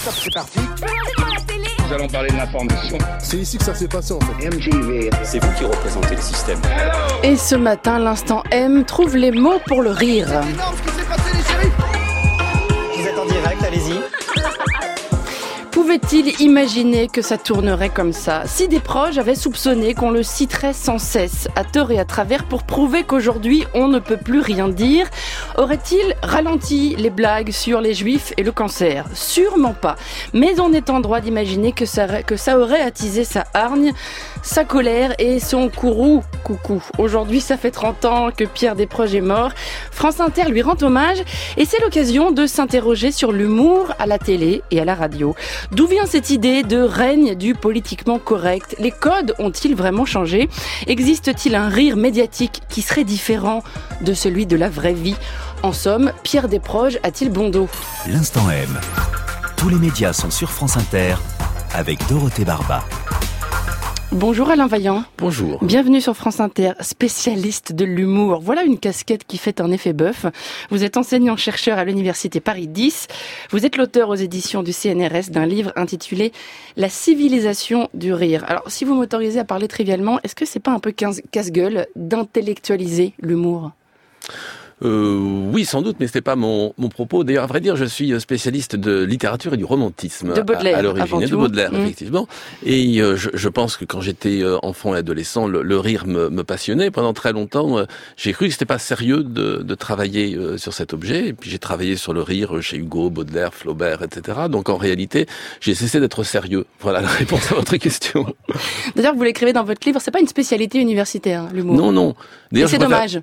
Top, c'est parti. Nous allons parler de l'information. C'est ici que ça s'est passé en fait. MTV. C'est vous qui représentez le système. Et ce matin, l'instant M trouve les mots pour le rire. C'est énorme ce qui s'est passé, les chéris. Vous êtes en direct, allez-y. Pouvait-il imaginer que ça tournerait comme ça? Si des proches avaient soupçonné qu'on le citerait sans cesse, à tort et à travers, pour prouver qu'aujourd'hui on ne peut plus rien dire, aurait-il ralenti les blagues sur les juifs et le cancer? Sûrement pas. Mais on est en droit d'imaginer que ça aurait attisé sa hargne, sa colère et son coucou. Aujourd'hui, ça fait 30 ans que Pierre Desproges est mort. France Inter lui rend hommage et c'est l'occasion de s'interroger sur l'humour à la télé et à la radio. D'où vient cette idée de règne du politiquement correct? Les codes ont-ils vraiment changé? Existe-t-il un rire médiatique qui serait différent de celui de la vraie vie? En somme, Pierre Desproges a-t-il bon dos? L'instant M. Tous les médias sont sur France Inter avec Dorothée Barba. Bonjour Alain Vaillant. Bonjour. Bienvenue sur France Inter, spécialiste de l'humour. Voilà une casquette qui fait un effet bœuf. Vous êtes enseignant-chercheur à l'université Paris 10. Vous êtes l'auteur aux éditions du CNRS d'un livre intitulé « La civilisation du rire ». Alors, si vous m'autorisez à parler trivialement, est-ce que c'est pas un peu casse-gueule d'intellectualiser l'humour ? Oui, sans doute, mais c'était pas mon propos. D'ailleurs, à vrai dire, je suis spécialiste de littérature et du romantisme de Baudelaire, à l'origine, et de Baudelaire, effectivement. Et je pense que quand j'étais enfant et adolescent, le rire me passionnait. Pendant très longtemps, j'ai cru que c'était pas sérieux de travailler sur cet objet. Et puis j'ai travaillé sur le rire chez Hugo, Baudelaire, Flaubert, etc. Donc en réalité, j'ai cessé d'être sérieux. Voilà la réponse à votre question. D'ailleurs, vous l'écrivez dans votre livre, c'est pas une spécialité universitaire, l'humour. Non. D'ailleurs, c'est dommage.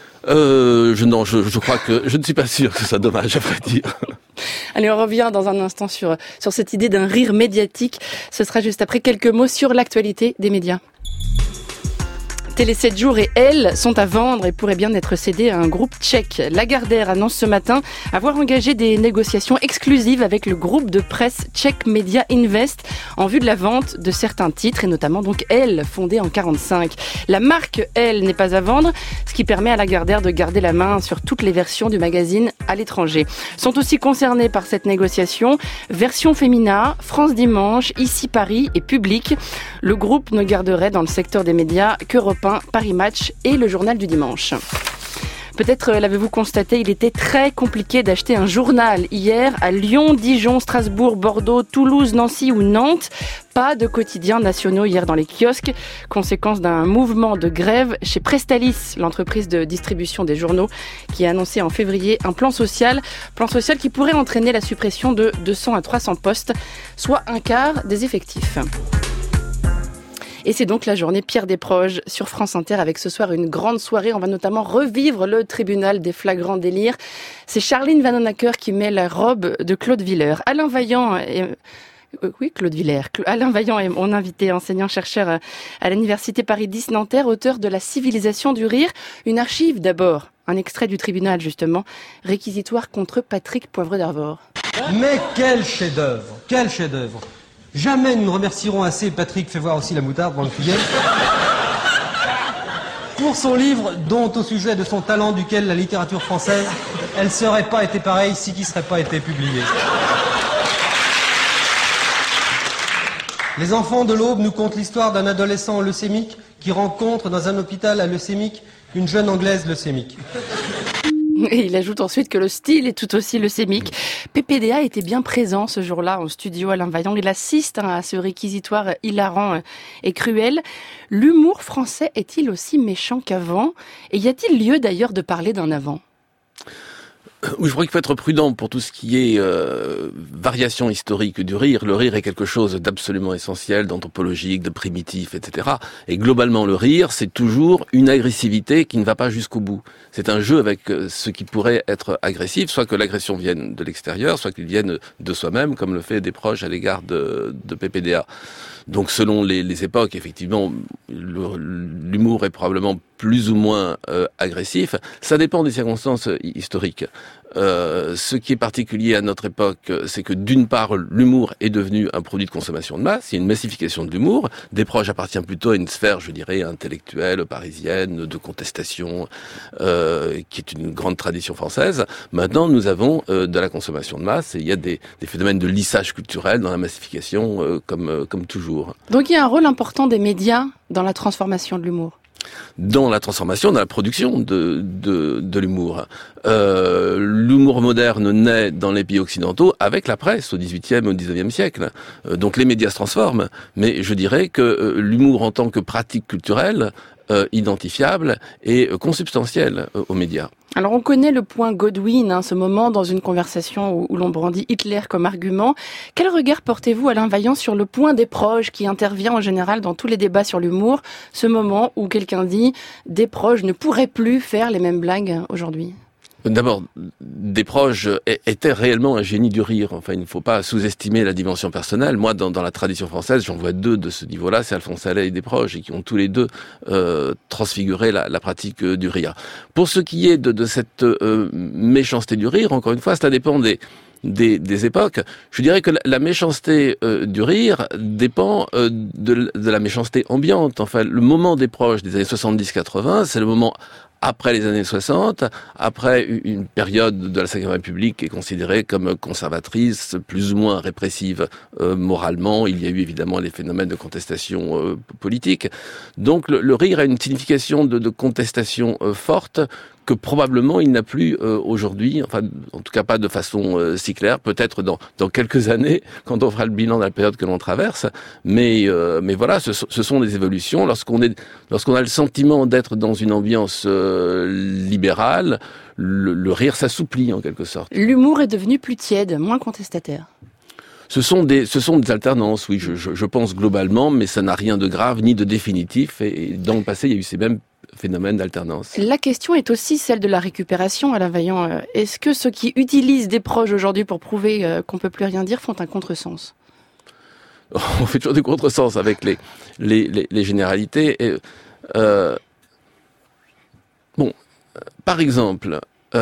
Je crois que je ne suis pas sûr que ce soit dommage, à vrai dire. Allez, on revient dans un instant sur cette idée d'un rire médiatique. Ce sera juste après quelques mots sur l'actualité des médias. Télé 7 jours et Elle sont à vendre et pourraient bien être cédés à un groupe tchèque. Lagardère annonce ce matin avoir engagé des négociations exclusives avec le groupe de presse tchèque Media Invest en vue de la vente de certains titres et notamment donc Elle, fondée en 1945. La marque Elle n'est pas à vendre, ce qui permet à Lagardère de garder la main sur toutes les versions du magazine à l'étranger. Sont aussi concernés par cette négociation Version Fémina, France Dimanche, Ici Paris et Public. Le groupe ne garderait dans le secteur des médias qu'Europe 1, Paris Match et le Journal du Dimanche. Peut-être l'avez-vous constaté, il était très compliqué d'acheter un journal hier à Lyon, Dijon, Strasbourg, Bordeaux, Toulouse, Nancy ou Nantes. Pas de quotidiens nationaux hier dans les kiosques, conséquence d'un mouvement de grève chez Prestalis, l'entreprise de distribution des journaux, qui a annoncé en février un plan social qui pourrait entraîner la suppression de 200 à 300 postes, soit un quart des effectifs. Et c'est donc la journée Pierre Desproges sur France Inter avec ce soir une grande soirée. On va notamment revivre le tribunal des flagrants délires. C'est Charline Vanhoenacker qui met la robe de Claude Villers. Alain Vaillant est mon invité, enseignant-chercheur à l'université Paris 10 Nanterre, auteur de La civilisation du rire. Une archive d'abord, un extrait du tribunal justement, réquisitoire contre Patrick Poivre d'Arvor. Mais quel chef-d'œuvre, quel chef-d'œuvre. Jamais nous ne remercierons assez Patrick, fais voir aussi la moutarde dans le filleul, pour son livre dont au sujet de son talent duquel la littérature française, elle serait pas été pareille si qui serait pas été publié. Les enfants de l'Aube nous content l'histoire d'un adolescent leucémique qui rencontre dans un hôpital à leucémique une jeune anglaise leucémique. Et il ajoute ensuite que le style est tout aussi leucémique. PPDA était bien présent ce jour-là en studio. Alain Vaillant, il assiste à ce réquisitoire hilarant et cruel. L'humour français est-il aussi méchant qu'avant? Et y a-t-il lieu d'ailleurs de parler d'un avant? Oui, je crois qu'il faut être prudent pour tout ce qui est variation historique du rire. Le rire est quelque chose d'absolument essentiel, d'anthropologique, de primitif, etc. Et globalement, le rire, c'est toujours une agressivité qui ne va pas jusqu'au bout. C'est un jeu avec ce qui pourrait être agressif, soit que l'agression vienne de l'extérieur, soit qu'il vienne de soi-même, comme le fait Desproges à l'égard de PPDA. Donc selon les époques, effectivement, l'humour est probablement plus ou moins agressif. Ça dépend des circonstances historiques. Ce qui est particulier à notre époque, c'est que d'une part, l'humour est devenu un produit de consommation de masse. Il y a une massification de l'humour. Des proches appartient plutôt à une sphère, je dirais, intellectuelle, parisienne, de contestation, qui est une grande tradition française. Maintenant, nous avons de la consommation de masse et il y a des phénomènes de lissage culturel dans la massification, comme toujours. Donc il y a un rôle important des médias dans la transformation de l'humour. Dans la transformation, dans la production de l'humour. L'humour moderne naît dans les pays occidentaux avec la presse au XVIIIe et au XIXe siècle. Donc les médias se transforment, mais je dirais que l'humour en tant que pratique culturelle, identifiable et consubstantielle aux médias. Alors on connaît le point Godwin, ce moment dans une conversation où l'on brandit Hitler comme argument. Quel regard portez-vous, Alain Vaillant, sur le point des proches qui intervient en général dans tous les débats sur l'humour, ce moment où quelqu'un dit « des proches ne pourraient plus faire les mêmes blagues aujourd'hui ». D'abord, Desproges était réellement un génie du rire. Enfin, il ne faut pas sous-estimer la dimension personnelle. Moi, dans la tradition française, j'en vois deux de ce niveau-là, c'est Alphonse Allais et Desproges, et qui ont tous les deux transfiguré la pratique du rire. Pour ce qui est de cette méchanceté du rire, encore une fois, ça dépend des époques. Je dirais que la méchanceté du rire dépend de la méchanceté ambiante. Enfin, le moment Desproges des années 70-80, c'est le moment après les années 60, après une période de la Ve République qui est considérée comme conservatrice, plus ou moins répressive moralement. Il y a eu évidemment les phénomènes de contestation politique. Donc le rire a une signification de contestation forte que probablement il n'a plus aujourd'hui, enfin en tout cas pas de façon si claire, peut-être dans quelques années quand on fera le bilan de la période que l'on traverse, mais voilà, ce sont des évolutions. Lorsqu'on a le sentiment d'être dans une ambiance libérale, le rire s'assouplit en quelque sorte. L'humour est devenu plus tiède, moins contestataire. Ce sont des alternances, oui, je pense globalement, mais ça n'a rien de grave ni de définitif, et dans le passé il y a eu ces mêmes phénomène d'alternance. La question est aussi celle de la récupération, Alain Vaillant. Est-ce que ceux qui utilisent Desproges aujourd'hui pour prouver qu'on peut plus rien dire font un contresens ? On fait toujours des contresens avec les généralités. Par exemple,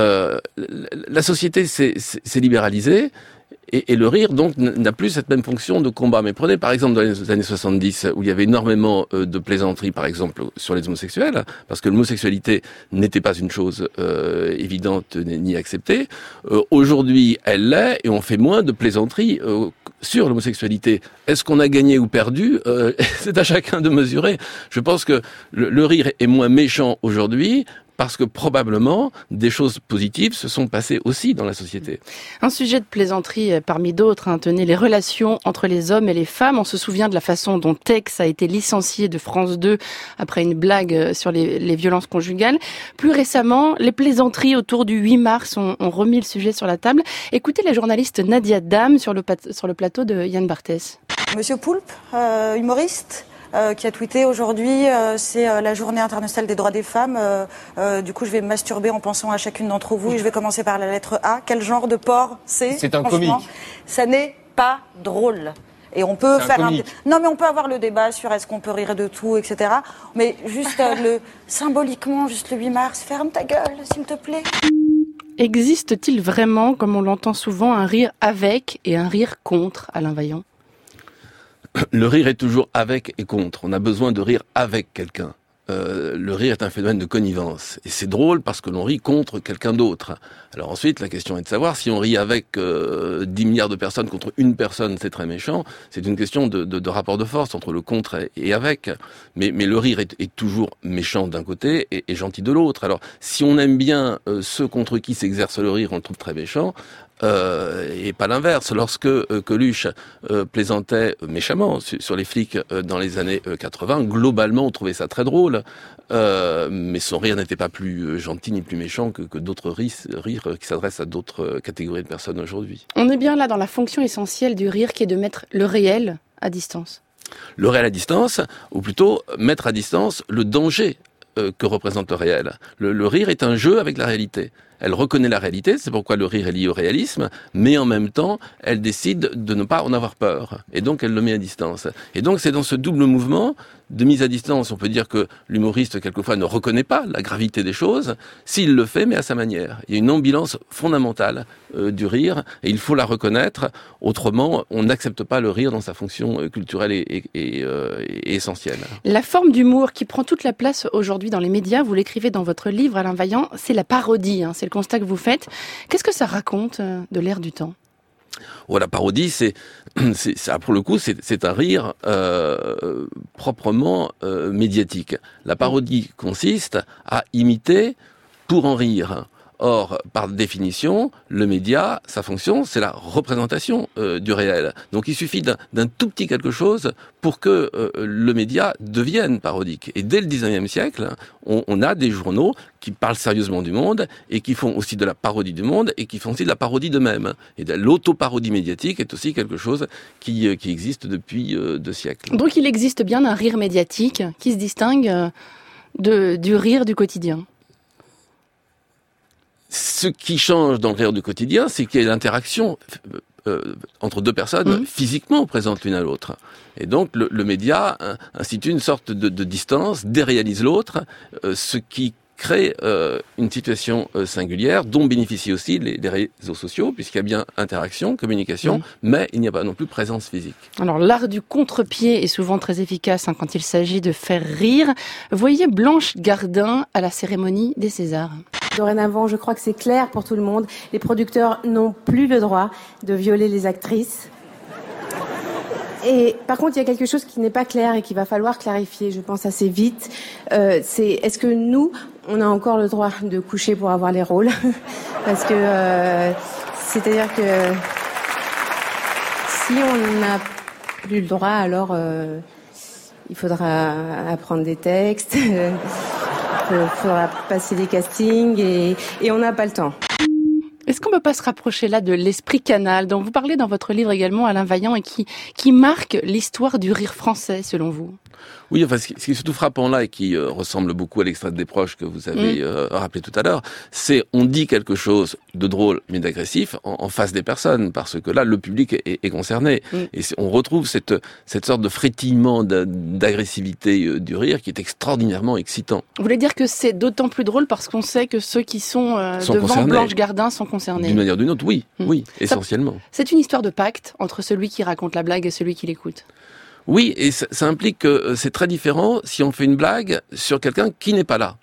la société s'est libéralisée. Et le rire, donc, n'a plus cette même fonction de combat. Mais prenez, par exemple, dans les années 70, où il y avait énormément de plaisanteries, par exemple, sur les homosexuels, parce que l'homosexualité n'était pas une chose évidente ni acceptée. Aujourd'hui, elle l'est, et on fait moins de plaisanteries sur l'homosexualité. Est-ce qu'on a gagné ou perdu ? C'est à chacun de mesurer. Je pense que le rire est moins méchant aujourd'hui, parce que probablement des choses positives se sont passées aussi dans la société. Un sujet de plaisanterie parmi d'autres, tenez, les relations entre les hommes et les femmes. On se souvient de la façon dont Tex a été licencié de France 2 après une blague sur les violences conjugales. Plus récemment, les plaisanteries autour du 8 mars ont remis le sujet sur la table. Écoutez la journaliste Nadia Dam sur le plateau de Yann Barthès. Monsieur Poulpe, humoriste, qui a tweeté aujourd'hui, c'est la journée internationale des droits des femmes. Du coup, je vais me masturber en pensant à chacune d'entre vous et je vais commencer par la lettre A. Quel genre de porc c'est ? C'est un comique. Ça n'est pas drôle. Et on peut faire non, mais on peut avoir le débat sur est-ce qu'on peut rire de tout, etc. Mais juste symboliquement, juste le 8 mars, ferme ta gueule, s'il te plaît. Existe-t-il vraiment, comme on l'entend souvent, un rire avec et un rire contre, Alain Vaillant ? Le rire est toujours avec et contre. On a besoin de rire avec quelqu'un. Le rire est un phénomène de connivence. Et c'est drôle parce que l'on rit contre quelqu'un d'autre. Alors ensuite, la question est de savoir si on rit avec 10 milliards de personnes contre une personne, c'est très méchant. C'est une question de rapport de force entre le contre et avec. Mais le rire est toujours méchant d'un côté et gentil de l'autre. Alors, si on aime bien ceux contre qui s'exerce le rire, on le trouve très méchant. Et pas l'inverse. Lorsque Coluche plaisantait méchamment sur les flics dans les années 80, globalement on trouvait ça très drôle, mais son rire n'était pas plus gentil ni plus méchant que d'autres rires qui s'adressent à d'autres catégories de personnes aujourd'hui. On est bien là dans la fonction essentielle du rire qui est de mettre le réel à distance. Le réel à distance, ou plutôt mettre à distance le danger que représente le réel. Le rire est un jeu avec la réalité. elle reconnaît la réalité, c'est pourquoi le rire est lié au réalisme, mais en même temps, elle décide de ne pas en avoir peur. Et donc, elle le met à distance. Et donc, c'est dans ce double mouvement de mise à distance, on peut dire que l'humoriste, quelquefois, ne reconnaît pas la gravité des choses, s'il le fait, mais à sa manière. Il y a une ambivalence fondamentale du rire, et il faut la reconnaître, autrement, on n'accepte pas le rire dans sa fonction culturelle et essentielle. La forme d'humour qui prend toute la place aujourd'hui dans les médias, vous l'écrivez dans votre livre, Alain Vaillant, c'est la parodie, c'est le constat que vous faites. Qu'est-ce que ça raconte de l'ère du temps ? La parodie, c'est ça, pour le coup, c'est un rire proprement médiatique. La parodie consiste à imiter pour en rire. Or, par définition, le média, sa fonction, c'est la représentation du réel. Donc, il suffit d'un tout petit quelque chose pour que le média devienne parodique. Et dès le 19e siècle, on a des journaux qui parlent sérieusement du monde et qui font aussi de la parodie du monde et qui font aussi de la parodie d'eux-mêmes. Et l'autoparodie médiatique est aussi quelque chose qui existe depuis 2 siècles. Donc, il existe bien un rire médiatique qui se distingue du rire du quotidien. Ce qui change dans le rire du quotidien, c'est qu'il y a l'interaction entre 2 personnes physiquement présentes l'une à l'autre. Et donc le média institue une sorte de distance, déréalise l'autre, ce qui crée une situation singulière dont bénéficient aussi les réseaux sociaux, puisqu'il y a bien interaction, communication, mais il n'y a pas non plus présence physique. Alors l'art du contre-pied est souvent très efficace quand il s'agit de faire rire. Voyez Blanche Gardin à la cérémonie des Césars. Dorénavant, je crois que c'est clair pour tout le monde. Les producteurs n'ont plus le droit de violer les actrices. Et par contre, il y a quelque chose qui n'est pas clair et qu'il va falloir clarifier, je pense assez vite. Est-ce que nous, on a encore le droit de coucher pour avoir les rôles ? Parce que c'est-à-dire que si on n'a plus le droit, alors il faudra apprendre des textes. Il faudra passer des castings et on n'a pas le temps. Est-ce qu'on ne peut pas se rapprocher là de l'esprit canal dont vous parlez dans votre livre également, Alain Vaillant, et qui marque l'histoire du rire français, selon vous ? Oui, enfin, ce qui est surtout frappant là et qui ressemble beaucoup à l'extrait des proches que vous avez rappelé tout à l'heure, c'est on dit quelque chose de drôle mais d'agressif en face des personnes, parce que là, le public est concerné. Et on retrouve cette sorte de frétillement d'agressivité du rire qui est extraordinairement excitant. Vous voulez dire que c'est d'autant plus drôle parce qu'on sait que ceux qui sont devant concernés. Blanche Gardin sont concernés. D'une manière ou d'une autre, oui, essentiellement. C'est une histoire de pacte entre celui qui raconte la blague et celui qui l'écoute. Oui, et ça implique que c'est très différent si on fait une blague sur quelqu'un qui n'est pas là.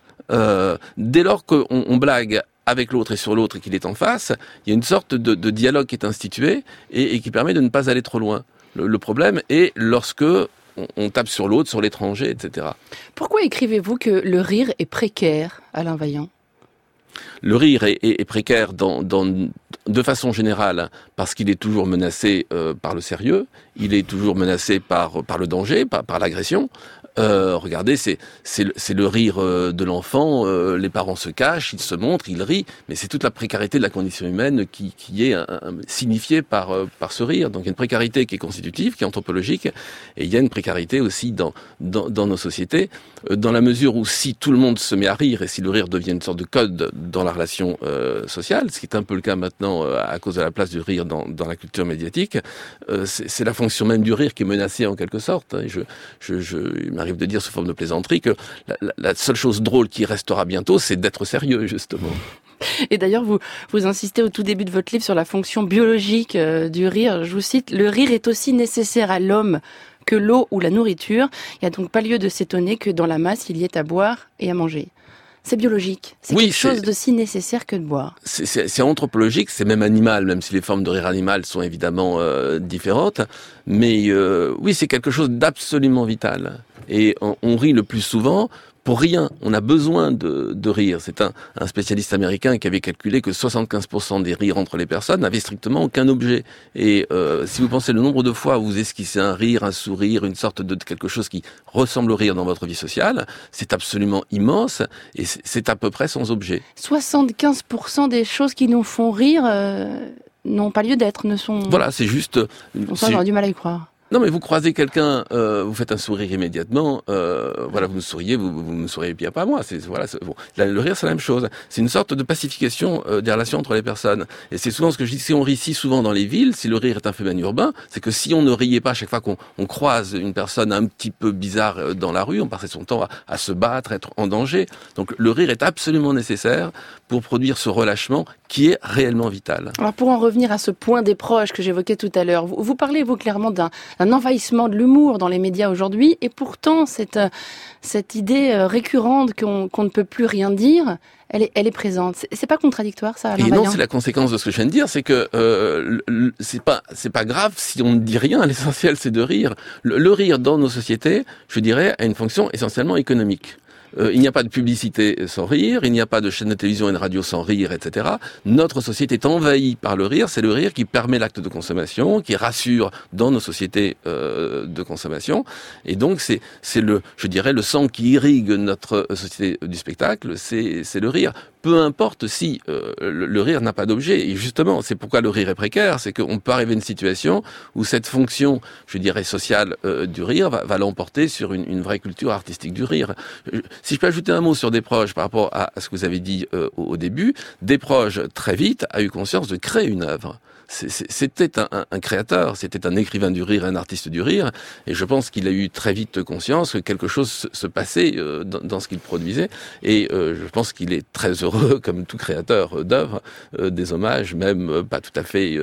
Dès lors qu'on blague avec l'autre et sur l'autre et qu'il est en face, il y a une sorte de dialogue qui est institué et qui permet de ne pas aller trop loin. Le problème est lorsque on tape sur l'autre, sur l'étranger, etc. Pourquoi écrivez-vous que le rire est précaire, Alain Vaillant ? Le rire est précaire de façon générale parce qu'il est toujours menacé par le sérieux, il est toujours menacé par le danger, par l'agression. Regardez, c'est le rire de l'enfant, les parents se cachent, ils se montrent, ils rient, mais c'est toute la précarité de la condition humaine qui est signifiée par ce rire. Donc il y a une précarité qui est constitutive, qui est anthropologique, et il y a une précarité aussi dans nos sociétés, dans la mesure où si tout le monde se met à rire, et si le rire devient une sorte de code dans la relation sociale, ce qui est un peu le cas maintenant à cause de la place du rire dans la culture médiatique, c'est la fonction même du rire qui est menacée en quelque sorte. Et il m'arrive de dire sous forme de plaisanterie que la seule chose drôle qui restera bientôt, c'est d'être sérieux, justement. Et d'ailleurs, vous insistez au tout début de votre livre sur la fonction biologique du rire. Je vous cite, « Le rire est aussi nécessaire à l'homme que l'eau ou la nourriture. Il n'y a donc pas lieu de s'étonner que dans la masse, il y ait à boire et à manger. » C'est biologique. C'est quelque chose d'aussi nécessaire que de boire. C'est anthropologique, c'est même animal, même si les formes de rire animal sont évidemment différentes. Mais oui, c'est quelque chose d'absolument vital. Et on rit le plus souvent pour rien. On a besoin de rire. C'est un spécialiste américain qui avait calculé que 75% des rires entre les personnes n'avaient strictement aucun objet. Et si vous pensez le nombre de fois où vous esquissez un rire, un sourire, une sorte de quelque chose qui ressemble au rire dans votre vie sociale, c'est absolument immense et c'est à peu près sans objet. 75% des choses qui nous font rire n'ont pas lieu d'être, ne sont... Voilà, c'est juste... On va avoir du mal à y croire. Non, mais vous croisez quelqu'un, vous faites un sourire immédiatement, voilà, vous me souriez, vous me souriez bien pas à moi. Bon. Le rire, c'est la même chose. C'est une sorte de pacification des relations entre les personnes. Et c'est souvent ce que je dis, si on rit si souvent dans les villes, si le rire est un phénomène urbain, c'est que si on ne riait pas chaque fois qu'on croise une personne un petit peu bizarre dans la rue, on passait son temps à se battre, être en danger. Donc le rire est absolument nécessaire pour produire ce relâchement qui est réellement vital. Alors pour en revenir à ce point des proches que j'évoquais tout à l'heure, vous parlez, vous, clairement d'un envahissement de l'humour dans les médias aujourd'hui, et pourtant cette idée récurrente qu'on ne peut plus rien dire, elle est présente. C'est pas contradictoire, ça, Alain Vaillant ? Et non, c'est la conséquence de ce que je viens de dire, c'est que c'est pas grave si on ne dit rien. L'essentiel, c'est de rire. Le rire dans nos sociétés, je dirais, a une fonction essentiellement économique. Il n'y a pas de publicité sans rire, il n'y a pas de chaîne de télévision et de radio sans rire, etc. Notre société est envahie par le rire. C'est le rire qui permet l'acte de consommation, qui rassure dans nos sociétés de consommation. Et donc c'est je dirais, le sang qui irrigue notre société du spectacle, c'est le rire. Peu importe si le rire n'a pas d'objet. Et justement, c'est pourquoi le rire est précaire, c'est qu'on peut arriver à une situation où cette fonction, je dirais, sociale du rire va l'emporter sur une vraie culture artistique du rire. Si je peux ajouter un mot sur Desproges par rapport à ce que vous avez dit au début, Desproges, très vite, a eu conscience de créer une œuvre. C'était un créateur, c'était un écrivain du rire, un artiste du rire, et je pense qu'il a eu très vite conscience que quelque chose se passait dans ce qu'il produisait, et je pense qu'il est très heureux, comme tout créateur d'œuvres, des hommages, même pas tout à fait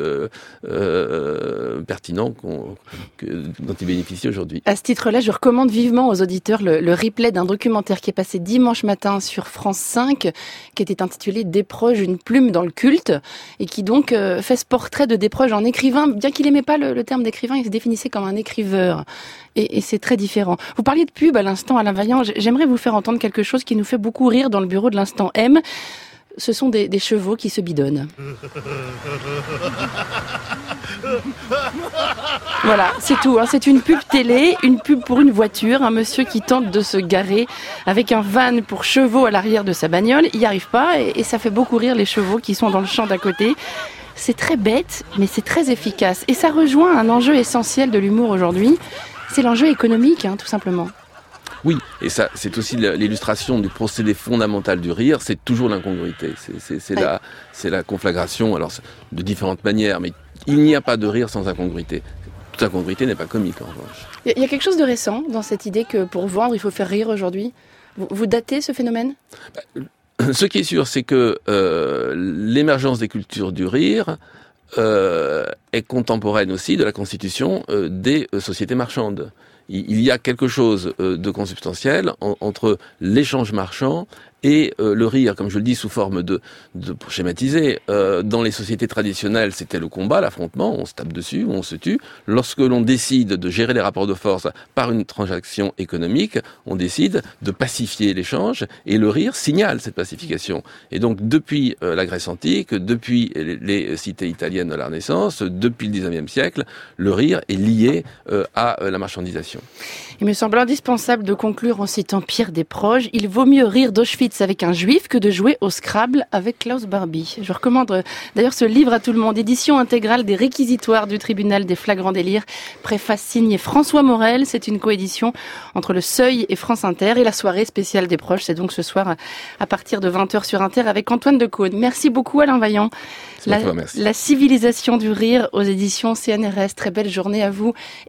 pertinents dont il bénéficie aujourd'hui. À ce titre-là, je recommande vivement aux auditeurs le replay d'un documentaire qui est passé dimanche matin sur France 5, qui était intitulé « Desproges, une plume dans le culte », et qui donc fait ce portrait de Desproges en écrivain, bien qu'il aimait pas le terme d'écrivain, il se définissait comme un écriveur. Et c'est très différent. Vous parliez de pub à l'instant, Alain Vaillant. J'aimerais vous faire entendre quelque chose qui nous fait beaucoup rire dans le bureau de l'Instant M. Ce sont des chevaux qui se bidonnent. Voilà, c'est tout. C'est une pub télé, une pub pour une voiture. Un monsieur qui tente de se garer avec un van pour chevaux à l'arrière de sa bagnole. Il n'y arrive pas et ça fait beaucoup rire les chevaux qui sont dans le champ d'à côté. C'est très bête, mais c'est très efficace. Et ça rejoint un enjeu essentiel de l'humour aujourd'hui. C'est l'enjeu économique, tout simplement. Oui, et ça, c'est aussi l'illustration du procédé fondamental du rire, c'est toujours l'incongruité. C'est la conflagration, alors de différentes manières, mais il n'y a pas de rire sans incongruité. Toute incongruité n'est pas comique, en revanche. Il y a quelque chose de récent dans cette idée que pour vendre, il faut faire rire aujourd'hui. Vous datez ce phénomène ? Ce qui est sûr, c'est que l'émergence des cultures du rire est contemporaine aussi de la constitution des sociétés marchandes. Il y a quelque chose de consubstantiel entre l'échange marchand et le rire, comme je le dis, sous forme pour schématiser, dans les sociétés traditionnelles, c'était le combat, l'affrontement, on se tape dessus, on se tue. Lorsque l'on décide de gérer les rapports de force par une transaction économique, on décide de pacifier l'échange, et le rire signale cette pacification. Et donc, depuis la Grèce antique, depuis les cités italiennes de la Renaissance, depuis le XIXe siècle, le rire est lié à la marchandisation. Il me semble indispensable de conclure en citant Pierre Desproges. Il vaut mieux rire d'Auschwitz avec un juif que de jouer au Scrabble avec Klaus Barbie. Je recommande d'ailleurs ce livre à tout le monde. Édition intégrale des réquisitoires du tribunal des flagrants délires. Préface signée François Morel. C'est une coédition entre Le Seuil et France Inter. Et la soirée spéciale Desproges, c'est donc ce soir à partir de 20h sur Inter avec Antoine Decaune. Merci beaucoup Alain Vaillant. La civilisation du rire aux éditions CNRS. Très belle journée à vous.